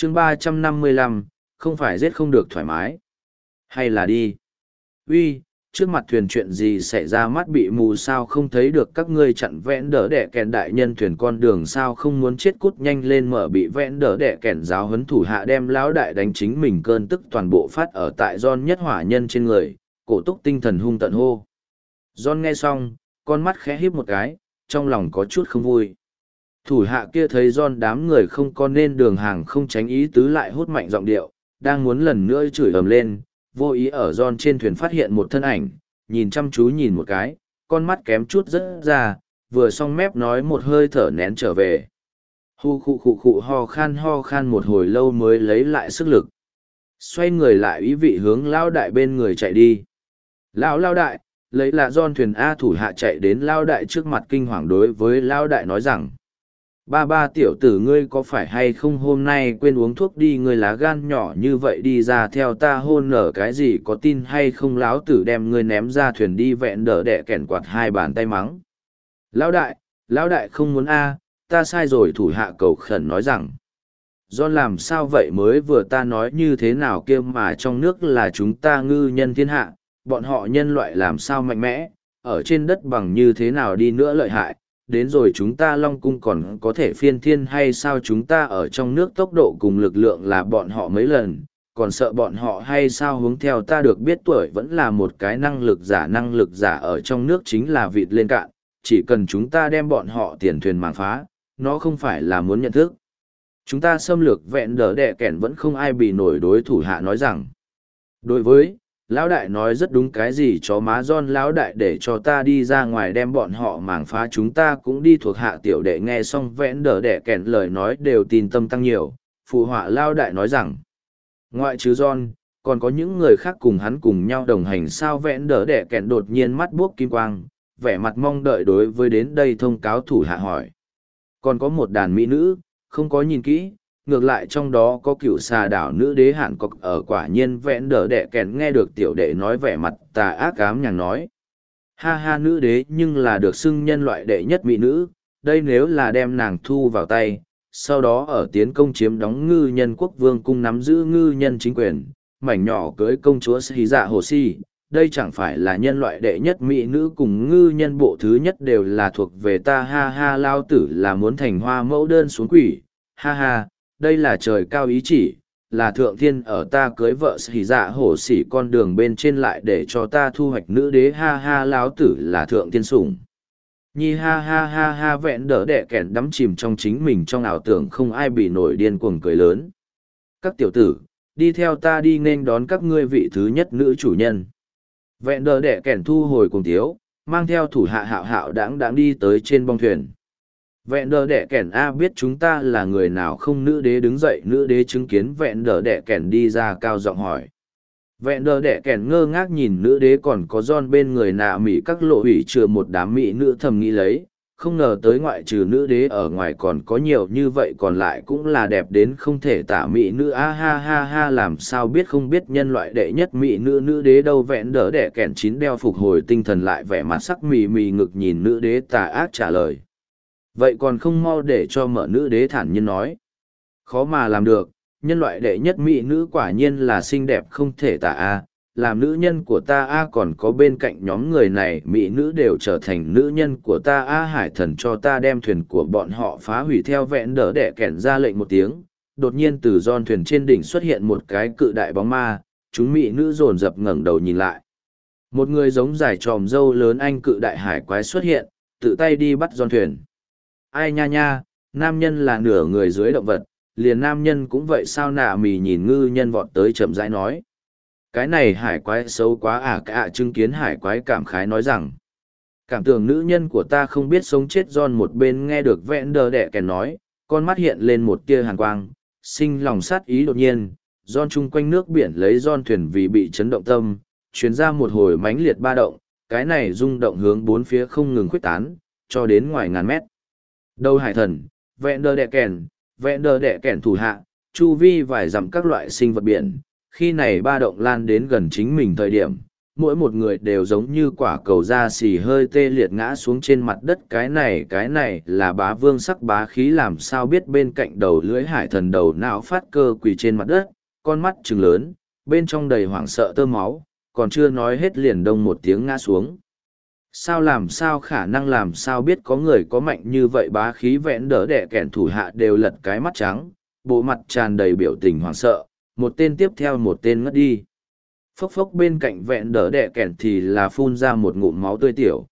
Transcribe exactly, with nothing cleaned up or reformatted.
chương ba trăm năm mươi lăm, không phải giết không được thoải mái. Hay là đi. Uy, trước mặt thuyền chuyện gì xảy ra, mắt bị mù sao không thấy được, các ngươi chặn vẽn đỡ đẻ kèn đại nhân thuyền con đường sao không muốn chết, cút nhanh lên. Mở bị vẽn đỡ đẻ kèn giáo huấn thủ hạ đem lão đại đánh chính mình cơn tức toàn bộ phát ở tại John nhất hỏa nhân trên người, cổ túc tinh thần hung tận hô. John nghe xong, con mắt khẽ híp một cái, trong lòng có chút không vui. Thủ hạ kia thấy John đám người không có nên đường hàng không tránh ý tứ lại hút mạnh giọng điệu, đang muốn lần nữa chửi ầm lên, vô ý ở John trên thuyền phát hiện một thân ảnh, nhìn chăm chú nhìn một cái, con mắt kém chút rớt ra, vừa xong mép nói một hơi thở nén trở về. Hu khụ khụ khụ ho khan ho khan một hồi lâu mới lấy lại sức lực. Xoay người lại ý vị hướng lao đại bên người chạy đi. Lão lao đại, lấy là John thuyền A. Thủ hạ chạy đến lao đại trước mặt kinh hoàng đối với lao đại nói rằng, ba ba tiểu tử ngươi có phải hay không hôm nay quên uống thuốc đi, ngươi lá gan nhỏ như vậy đi ra theo ta hôn nở cái gì, có tin hay không láo tử đem ngươi ném ra thuyền đi. Vẹn đỡ đẻ kẻn quạt hai bàn tay mắng. Lão đại, lão đại không muốn a, ta sai rồi. Thủ hạ cầu khẩn nói rằng, John làm sao vậy, mới vừa ta nói như thế nào kia mà trong nước là chúng ta ngư nhân thiên hạ, bọn họ nhân loại làm sao mạnh mẽ, ở trên đất bằng như thế nào đi nữa lợi hại, đến rồi chúng ta Long Cung còn có thể phiên thiên hay sao, chúng ta ở trong nước tốc độ cùng lực lượng là bọn họ mấy lần, còn sợ bọn họ hay sao. Hướng theo ta được biết tuổi vẫn là một cái năng lực giả, năng lực giả ở trong nước chính là vịt lên cạn, chỉ cần chúng ta đem bọn họ tiền thuyền màng phá, nó không phải là muốn nhận thức. Chúng ta xâm lược vẹn đỡ đẻ kẻn vẫn không ai bị nổi. Đối thủ hạ nói rằng, đối với lão đại nói rất đúng, cái gì chó má John lão đại để cho ta đi ra ngoài đem bọn họ màng phá, chúng ta cũng đi. Thuộc hạ tiểu đệ nghe xong vẽn đỡ đẻ kèn lời nói đều tin tâm tăng nhiều, phụ họa lão đại nói rằng, ngoại trừ John, còn có những người khác cùng hắn cùng nhau đồng hành sao. Vẽn đỡ đẻ kèn đột nhiên mắt buốc kim quang, vẻ mặt mong đợi đối với đến đây thông cáo thủ hạ hỏi, còn có một đàn mỹ nữ, không có nhìn kỹ, ngược lại trong đó có cựu xà đảo nữ đế Hàn Cốc ở. Quả nhiên vẽn đỡ đẻ kèn nghe được tiểu đệ nói vẻ mặt tà ác ám nhàng nói, ha ha, nữ đế nhưng là được xưng nhân loại đệ nhất mỹ nữ, đây nếu là đem nàng thu vào tay, sau đó ở tiến công chiếm đóng ngư nhân quốc vương cung, nắm giữ ngư nhân chính quyền, mảnh nhỏ cưới công chúa Sĩ Dạ Hồ Si, đây chẳng phải là nhân loại đệ nhất mỹ nữ cùng ngư nhân bộ thứ nhất đều là thuộc về ta. Ha ha, lao tử là muốn thành hoa mẫu đơn xuống quỷ, ha ha, đây là trời cao ý chỉ, là thượng thiên ở ta cưới vợ Sĩ Dạ Hổ Sĩ con đường bên trên lại để cho ta thu hoạch nữ đế. Ha ha, lão tử là thượng thiên sủng nhi. Ha ha ha ha, vẹn đỡ đẻ kẻn đắm chìm trong chính mình trong ảo tưởng không ai bị nổi, điên cuồng cười lớn. Các tiểu tử, đi theo ta đi nên đón các ngươi vị thứ nhất nữ chủ nhân. Vẹn đỡ đẻ kẻn thu hồi cuồng tiếu, mang theo thủ hạ hạo hạo đáng đáng đi tới trên bong thuyền. Vẹn đỡ đẻ kẻn a, biết chúng ta là người nào không? Nữ đế đứng dậy. Nữ đế chứng kiến vẹn đỡ đẻ kẻn đi ra cao giọng hỏi. Vẹn đỡ đẻ kẻn ngơ ngác nhìn nữ đế còn có John bên người nạ mỹ các lộ hủy chừa một đám mỹ nữ, thầm nghĩ lấy, không ngờ tới ngoại trừ nữ đế ở ngoài còn có nhiều như vậy, còn lại cũng là đẹp đến không thể tả mỹ nữ. A ha ha ha, làm sao biết không biết nhân loại đệ nhất mỹ nữ nữ đế đâu. Vẹn đỡ đẻ kẻn chín đeo phục hồi tinh thần lại, vẻ mặt sắc mì mì ngực nhìn nữ đế tà ác trả lời, vậy còn không mau để cho mở. Nữ đế thản nhiên nói, khó mà làm được, nhân loại đệ nhất mỹ nữ quả nhiên là xinh đẹp không thể tả a, làm nữ nhân của ta a, còn có bên cạnh nhóm người này mỹ nữ đều trở thành nữ nhân của ta a. Hải thần cho ta đem thuyền của bọn họ phá hủy. Theo vẹn đỡ đẻ kẻn ra lệnh một tiếng, đột nhiên từ John thuyền trên đỉnh xuất hiện một cái cự đại bóng ma, chúng mỹ nữ dồn dập ngẩng đầu nhìn lại. Một người giống dài tròm râu lớn anh cự đại hải quái xuất hiện, tự tay đi bắt John thuyền. Ai nha nha, nam nhân là nửa người dưới động vật, liền nam nhân cũng vậy sao? Nạ mì nhìn ngư nhân vọt tới chậm rãi nói, cái này hải quái xấu quá à. Cả chứng kiến hải quái cảm khái nói rằng, cảm tưởng nữ nhân của ta không biết sống chết. John một bên nghe được vẹn đỡ đẻ kèn nói, con mắt hiện lên một tia hàn quang, sinh lòng sát ý. Đột nhiên John chung quanh nước biển lấy John thuyền vì bị chấn động tâm, chuyến ra một hồi mãnh liệt ba động, cái này rung động hướng bốn phía không ngừng khuếch tán, cho đến ngoài ngàn mét. Đầu hải thần, vẹn đỡ đẻ kèn, vẹn đỡ đẻ kèn thủ hạ, chu vi vài dặm các loại sinh vật biển, khi này ba động lan đến gần chính mình thời điểm, mỗi một người đều giống như quả cầu da xì hơi tê liệt ngã xuống trên mặt đất. Cái này cái này là bá vương sắc bá khí, làm sao biết. Bên cạnh đầu lưỡi hải thần đầu não phát cơ quỳ trên mặt đất, con mắt trừng lớn, bên trong đầy hoảng sợ tơ máu, còn chưa nói hết liền đông một tiếng ngã xuống. Sao làm sao khả năng, làm sao biết có người có mạnh như vậy. Bá khí vẽn đỡ đẻ kẻn thủ hạ đều lật cái mắt trắng, bộ mặt tràn đầy biểu tình hoảng sợ, một tên tiếp theo một tên ngất đi. Phốc phốc bên cạnh vẹn đỡ đẻ kẻn thì là phun ra một ngụm máu tươi tiểu,